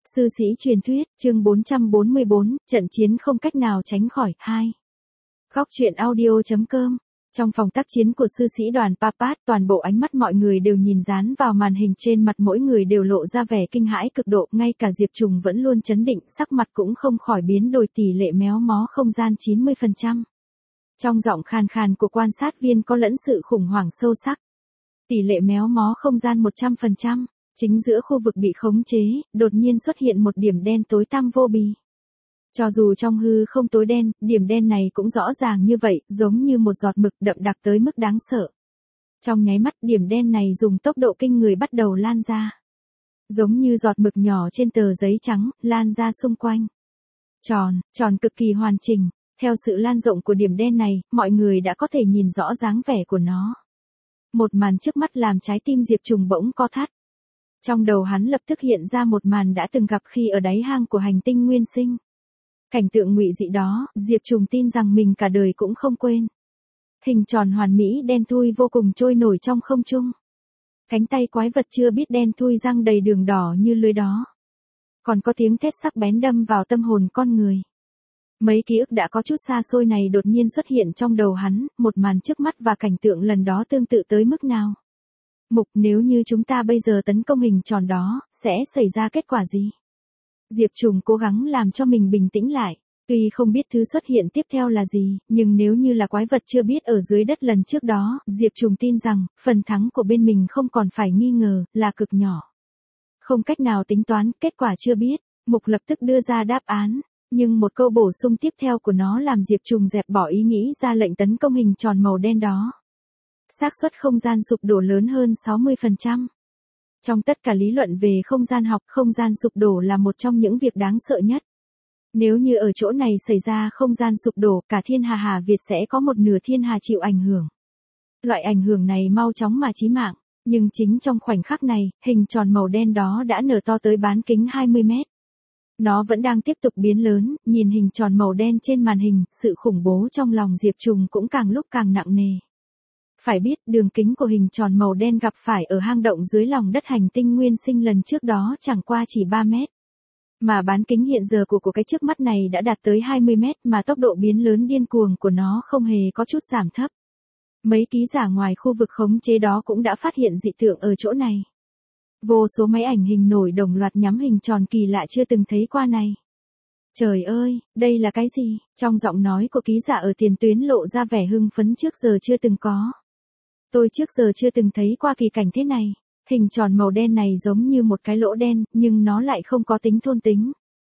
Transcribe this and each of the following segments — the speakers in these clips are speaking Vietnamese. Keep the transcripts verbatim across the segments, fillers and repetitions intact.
Sư sĩ truyền thuyết, chương bốn trăm bốn mươi bốn, trận chiến không cách nào tránh khỏi, hai. Góc truyện audio.com. Trong phòng tác chiến của sư sĩ đoàn Papat, toàn bộ ánh mắt mọi người đều nhìn dán vào màn hình, trên mặt mỗi người đều lộ ra vẻ kinh hãi cực độ, ngay cả Diệp Trùng vẫn luôn chấn định, sắc mặt cũng không khỏi biến đổi, tỷ lệ méo mó không gian chín mươi phần trăm. Trong giọng khàn khàn của quan sát viên có lẫn sự khủng hoảng sâu sắc. Tỷ lệ méo mó không gian một trăm phần trăm. Chính giữa khu vực bị khống chế, đột nhiên xuất hiện một điểm đen tối tăm vô bì. Cho dù trong hư không tối đen, điểm đen này cũng rõ ràng như vậy, giống như một giọt mực đậm đặc tới mức đáng sợ. Trong nháy mắt, điểm đen này dùng tốc độ kinh người bắt đầu lan ra. Giống như giọt mực nhỏ trên tờ giấy trắng, lan ra xung quanh. Tròn, tròn cực kỳ hoàn chỉnh. Theo sự lan rộng của điểm đen này, mọi người đã có thể nhìn rõ dáng vẻ của nó. Một màn trước mắt làm trái tim Diệp Trùng bỗng co thắt. Trong đầu hắn lập tức hiện ra một màn đã từng gặp khi ở đáy hang của hành tinh nguyên sinh. Cảnh tượng ngụy dị đó, Diệp Trùng tin rằng mình cả đời cũng không quên. Hình tròn hoàn mỹ đen thui vô cùng trôi nổi trong không trung. Cánh tay quái vật chưa biết đen thui răng đầy đường đỏ như lưới đó. Còn có tiếng thét sắc bén đâm vào tâm hồn con người. Mấy ký ức đã có chút xa xôi này đột nhiên xuất hiện trong đầu hắn, một màn trước mắt và cảnh tượng lần đó tương tự tới mức nào. Mục, nếu như chúng ta bây giờ tấn công hình tròn đó, sẽ xảy ra kết quả gì? Diệp Trùng cố gắng làm cho mình bình tĩnh lại. Tuy không biết thứ xuất hiện tiếp theo là gì, nhưng nếu như là quái vật chưa biết ở dưới đất lần trước đó, Diệp Trùng tin rằng, phần thắng của bên mình không còn phải nghi ngờ, là cực nhỏ. Không cách nào tính toán, kết quả chưa biết, Mục lập tức đưa ra đáp án. Nhưng một câu bổ sung tiếp theo của nó làm Diệp Trùng dẹp bỏ ý nghĩ ra lệnh tấn công hình tròn màu đen đó. Xác suất không gian sụp đổ lớn hơn sáu mươi phần trăm. Trong tất cả lý luận về không gian học, không gian sụp đổ là một trong những việc đáng sợ nhất. Nếu như ở chỗ này xảy ra không gian sụp đổ, cả thiên hà Hà Việt sẽ có một nửa thiên hà chịu ảnh hưởng. Loại ảnh hưởng này mau chóng mà chí mạng, nhưng chính trong khoảnh khắc này, hình tròn màu đen đó đã nở to tới bán kính hai mươi mét. Nó vẫn đang tiếp tục biến lớn, nhìn hình tròn màu đen trên màn hình, sự khủng bố trong lòng Diệp Trùng cũng càng lúc càng nặng nề. Phải biết, đường kính của hình tròn màu đen gặp phải ở hang động dưới lòng đất hành tinh nguyên sinh lần trước đó chẳng qua chỉ ba mét. Mà bán kính hiện giờ của của cái trước mắt này đã đạt tới hai mươi mét, mà tốc độ biến lớn điên cuồng của nó không hề có chút giảm thấp. Mấy ký giả ngoài khu vực khống chế đó cũng đã phát hiện dị tượng ở chỗ này. Vô số máy ảnh hình nổi đồng loạt nhắm hình tròn kỳ lạ chưa từng thấy qua này. Trời ơi, đây là cái gì? Trong giọng nói của ký giả ở tiền tuyến lộ ra vẻ hưng phấn trước giờ chưa từng có. Tôi trước giờ chưa từng thấy qua kỳ cảnh thế này. Hình tròn màu đen này giống như một cái lỗ đen, nhưng nó lại không có tính thôn tính.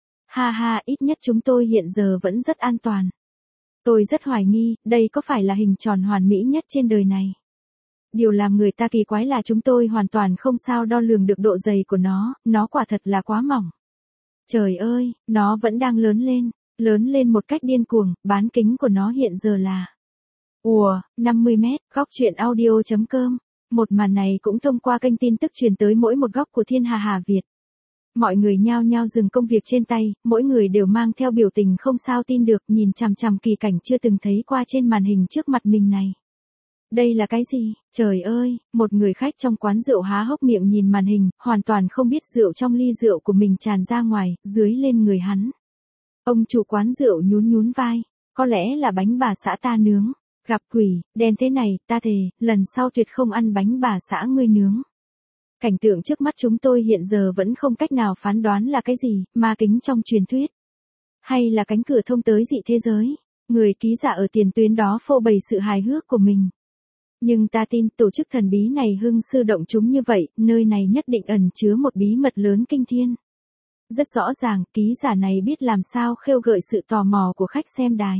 Ha ha, ít nhất chúng tôi hiện giờ vẫn rất an toàn. Tôi rất hoài nghi, đây có phải là hình tròn hoàn mỹ nhất trên đời này. Điều làm người ta kỳ quái là chúng tôi hoàn toàn không sao đo lường được độ dày của nó, nó quả thật là quá mỏng. Trời ơi, nó vẫn đang lớn lên, lớn lên một cách điên cuồng, bán kính của nó hiện giờ là ùa, năm mươi mét, góc truyện audio.com. Một màn này cũng thông qua kênh tin tức truyền tới mỗi một góc của thiên hà Hà Việt. Mọi người nhao nhao dừng công việc trên tay, mỗi người đều mang theo biểu tình không sao tin được, nhìn chằm chằm kỳ cảnh chưa từng thấy qua trên màn hình trước mặt mình này. Đây là cái gì? Trời ơi, một người khách trong quán rượu há hốc miệng nhìn màn hình, hoàn toàn không biết rượu trong ly rượu của mình tràn ra ngoài, dưới lên người hắn. Ông chủ quán rượu nhún nhún vai, có lẽ là bánh bà xã ta nướng. Gặp quỷ, đen thế này, ta thề, lần sau tuyệt không ăn bánh bà xã ngươi nướng. Cảnh tượng trước mắt chúng tôi hiện giờ vẫn không cách nào phán đoán là cái gì, ma kính trong truyền thuyết. Hay là cánh cửa thông tới dị thế giới. Người ký giả ở tiền tuyến đó phô bày sự hài hước của mình. Nhưng ta tin tổ chức thần bí này hưng sư động chúng như vậy, nơi này nhất định ẩn chứa một bí mật lớn kinh thiên. Rất rõ ràng, ký giả này biết làm sao khêu gợi sự tò mò của khách xem đài.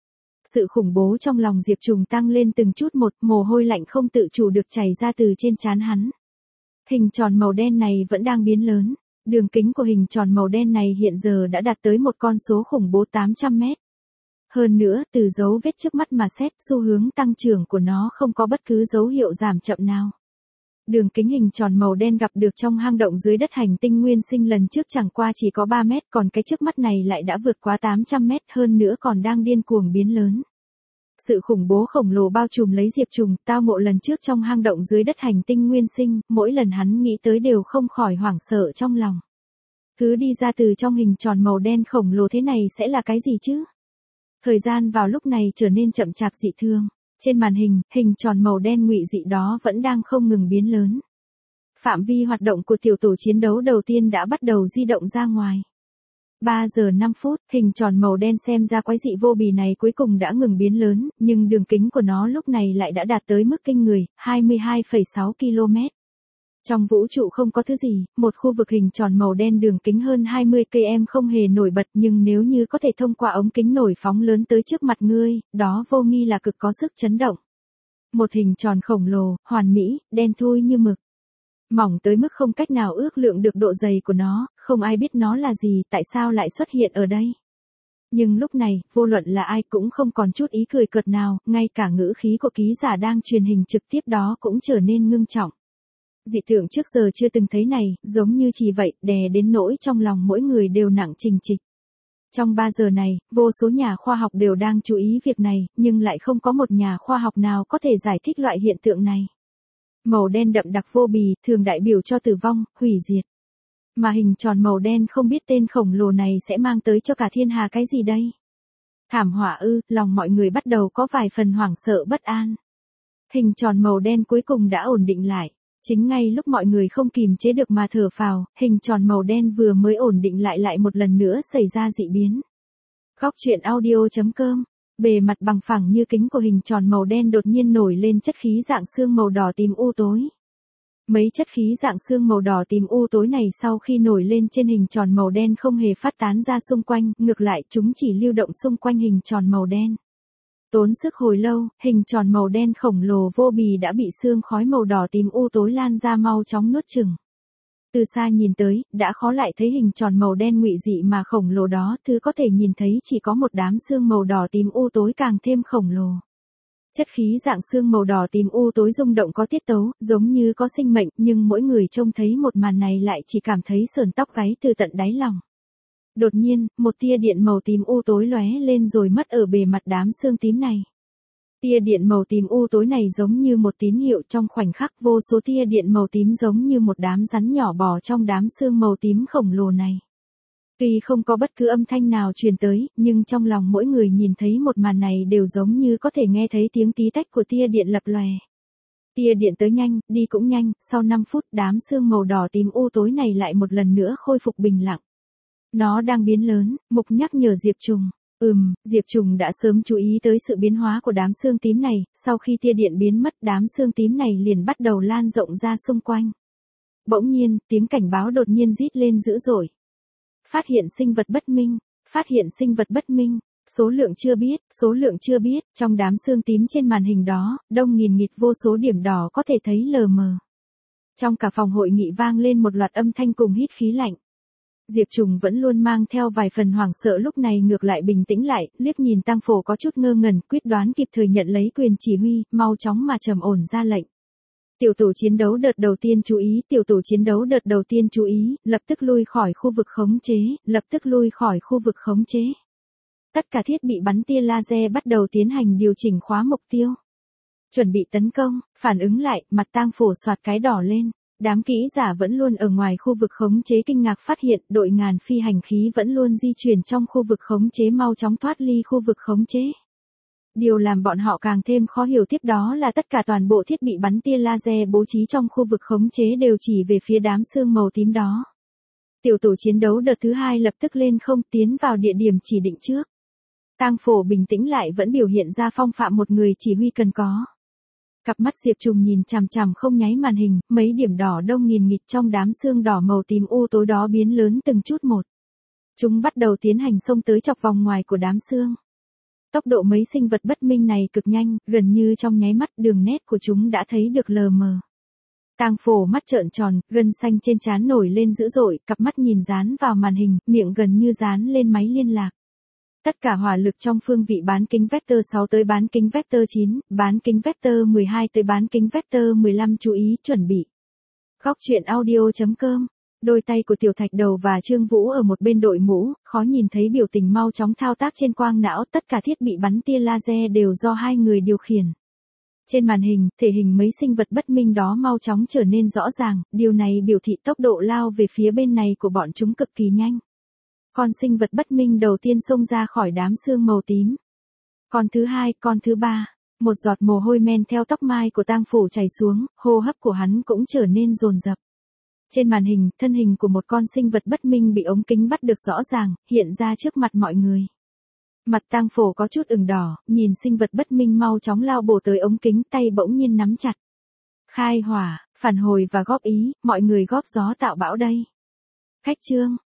Sự khủng bố trong lòng Diệp Trùng tăng lên từng chút một, mồ hôi lạnh không tự chủ được chảy ra từ trên trán hắn. Hình tròn màu đen này vẫn đang biến lớn, đường kính của hình tròn màu đen này hiện giờ đã đạt tới một con số khủng bố tám trăm mét. Hơn nữa, từ dấu vết trước mắt mà xét, xu hướng tăng trưởng của nó không có bất cứ dấu hiệu giảm chậm nào. Đường kính hình tròn màu đen gặp được trong hang động dưới đất hành tinh nguyên sinh lần trước chẳng qua chỉ có ba mét, còn cái trước mắt này lại đã vượt quá tám trăm mét, hơn nữa còn đang điên cuồng biến lớn. Sự khủng bố khổng lồ bao trùm lấy Diệp Trùng, tao ngộ lần trước trong hang động dưới đất hành tinh nguyên sinh, mỗi lần hắn nghĩ tới đều không khỏi hoảng sợ trong lòng. Thứ đi ra từ trong hình tròn màu đen khổng lồ thế này sẽ là cái gì chứ? Thời gian vào lúc này trở nên chậm chạp dị thường. Trên màn hình, hình tròn màu đen ngụy dị đó vẫn đang không ngừng biến lớn. Phạm vi hoạt động của tiểu tổ chiến đấu đầu tiên đã bắt đầu di động ra ngoài. ba giờ năm phút, hình tròn màu đen xem ra quái dị vô bì này cuối cùng đã ngừng biến lớn, nhưng đường kính của nó lúc này lại đã đạt tới mức kinh người, hai mươi hai phẩy sáu ki lô mét. Trong vũ trụ không có thứ gì, một khu vực hình tròn màu đen đường kính hơn hai mươi ki lô mét không hề nổi bật, nhưng nếu như có thể thông qua ống kính nổi phóng lớn tới trước mặt ngươi, đó vô nghi là cực có sức chấn động. Một hình tròn khổng lồ, hoàn mỹ, đen thui như mực. Mỏng tới mức không cách nào ước lượng được độ dày của nó, không ai biết nó là gì, tại sao lại xuất hiện ở đây. Nhưng lúc này, vô luận là ai cũng không còn chút ý cười cợt nào, ngay cả ngữ khí của ký giả đang truyền hình trực tiếp đó cũng trở nên ngưng trọng. Dị tượng trước giờ chưa từng thấy này, giống như chỉ vậy, đè đến nỗi trong lòng mỗi người đều nặng trịch trịch. Trong ba giờ này, vô số nhà khoa học đều đang chú ý việc này, nhưng lại không có một nhà khoa học nào có thể giải thích loại hiện tượng này. Màu đen đậm đặc vô bì, thường đại biểu cho tử vong, hủy diệt. Mà hình tròn màu đen không biết tên khổng lồ này sẽ mang tới cho cả thiên hà cái gì đây? Thảm họa ư, lòng mọi người bắt đầu có vài phần hoảng sợ bất an. Hình tròn màu đen cuối cùng đã ổn định lại. Chính ngay lúc mọi người không kìm chế được mà thở phào, hình tròn màu đen vừa mới ổn định lại lại một lần nữa xảy ra dị biến. Góc truyện audio chấm com. Bề mặt bằng phẳng như kính của hình tròn màu đen đột nhiên nổi lên chất khí dạng xương màu đỏ tím u tối. Mấy chất khí dạng xương màu đỏ tím u tối này sau khi nổi lên trên hình tròn màu đen không hề phát tán ra xung quanh, ngược lại chúng chỉ lưu động xung quanh hình tròn màu đen. Tốn sức hồi lâu, hình tròn màu đen khổng lồ vô bì đã bị xương khói màu đỏ tím u tối lan ra mau chóng nuốt chửng. Từ xa nhìn tới, đã khó lại thấy hình tròn màu đen ngụy dị mà khổng lồ đó, thứ có thể nhìn thấy chỉ có một đám xương màu đỏ tím u tối càng thêm khổng lồ. Chất khí dạng xương màu đỏ tím u tối rung động có tiết tấu, giống như có sinh mệnh, nhưng mỗi người trông thấy một màn này lại chỉ cảm thấy sởn tóc gáy từ tận đáy lòng. Đột nhiên, một tia điện màu tím u tối lóe lên rồi mất ở bề mặt đám xương tím này. Tia điện màu tím u tối này giống như một tín hiệu, trong khoảnh khắc vô số tia điện màu tím giống như một đám rắn nhỏ bò trong đám xương màu tím khổng lồ này. Tuy không có bất cứ âm thanh nào truyền tới, nhưng trong lòng mỗi người nhìn thấy một màn này đều giống như có thể nghe thấy tiếng tí tách của tia điện lập lòe. Tia điện tới nhanh, đi cũng nhanh, sau năm phút đám xương màu đỏ tím u tối này lại một lần nữa khôi phục bình lặng. Nó đang biến lớn, Mục nhắc nhở Diệp Trùng. Ừm, Diệp Trùng đã sớm chú ý tới sự biến hóa của đám xương tím này, sau khi tia điện biến mất đám xương tím này liền bắt đầu lan rộng ra xung quanh. Bỗng nhiên, tiếng cảnh báo đột nhiên rít lên dữ dội. Phát hiện sinh vật bất minh, phát hiện sinh vật bất minh, số lượng chưa biết, số lượng chưa biết, trong đám xương tím trên màn hình đó, đông nghìn nghịt vô số điểm đỏ có thể thấy lờ mờ. Trong cả phòng hội nghị vang lên một loạt âm thanh cùng hít khí lạnh. Diệp Trùng vẫn luôn mang theo vài phần hoảng sợ lúc này ngược lại bình tĩnh lại, liếc nhìn Tăng Phổ có chút ngơ ngẩn, quyết đoán kịp thời nhận lấy quyền chỉ huy, mau chóng mà trầm ổn ra lệnh. Tiểu tổ chiến đấu đợt đầu tiên chú ý, tiểu tổ chiến đấu đợt đầu tiên chú ý, lập tức lui khỏi khu vực khống chế, lập tức lui khỏi khu vực khống chế. Tất cả thiết bị bắn tia laser bắt đầu tiến hành điều chỉnh khóa mục tiêu. Chuẩn bị tấn công, phản ứng lại, mặt Tang Phổ soạt cái đỏ lên. Đám kỹ giả vẫn luôn ở ngoài khu vực khống chế kinh ngạc phát hiện đội ngàn phi hành khí vẫn luôn di chuyển trong khu vực khống chế mau chóng thoát ly khu vực khống chế. Điều làm bọn họ càng thêm khó hiểu tiếp đó là tất cả toàn bộ thiết bị bắn tia laser bố trí trong khu vực khống chế đều chỉ về phía đám xương màu tím đó. Tiểu tổ chiến đấu đợt thứ hai lập tức lên không tiến vào địa điểm chỉ định trước. Tang Phổ bình tĩnh lại vẫn biểu hiện ra phong phạm một người chỉ huy cần có. Cặp mắt Diệp Trùng nhìn chằm chằm không nháy màn hình, mấy điểm đỏ đông nghìn nghịt trong đám xương đỏ màu tím u tối đó biến lớn từng chút một. Chúng bắt đầu tiến hành xông tới chọc vòng ngoài của đám xương. Tốc độ mấy sinh vật bất minh này cực nhanh, gần như trong nháy mắt đường nét của chúng đã thấy được lờ mờ. Tang Phổ mắt trợn tròn, gân xanh trên trán nổi lên dữ dội, cặp mắt nhìn dán vào màn hình, miệng gần như dán lên máy liên lạc. Tất cả hỏa lực trong phương vị bán kính vector sáu tới bán kính vector chín, bán kính vector mười hai tới bán kính vector mười lăm chú ý chuẩn bị. Góc truyện audio chấm com. Đôi tay của Tiểu Thạch Đầu và Trương Vũ ở một bên đội mũ, khó nhìn thấy biểu tình mau chóng thao tác trên quang não, tất cả thiết bị bắn tia laser đều do hai người điều khiển. Trên màn hình, thể hình mấy sinh vật bất minh đó mau chóng trở nên rõ ràng, điều này biểu thị tốc độ lao về phía bên này của bọn chúng cực kỳ nhanh. Con sinh vật bất minh đầu tiên xông ra khỏi đám sương màu tím. Con thứ hai, con thứ ba. Một giọt mồ hôi men theo tóc mai của tang phủ chảy xuống, hô hấp của hắn cũng trở nên dồn dập. Trên màn hình, thân hình của một con sinh vật bất minh bị ống kính bắt được rõ ràng, hiện ra trước mặt mọi người. Mặt tang phổ có chút ửng đỏ, nhìn sinh vật bất minh mau chóng lao bổ tới ống kính, tay bỗng nhiên nắm chặt. Khai hỏa, phản hồi và góp ý, mọi người góp gió tạo bão đây. Khách chương.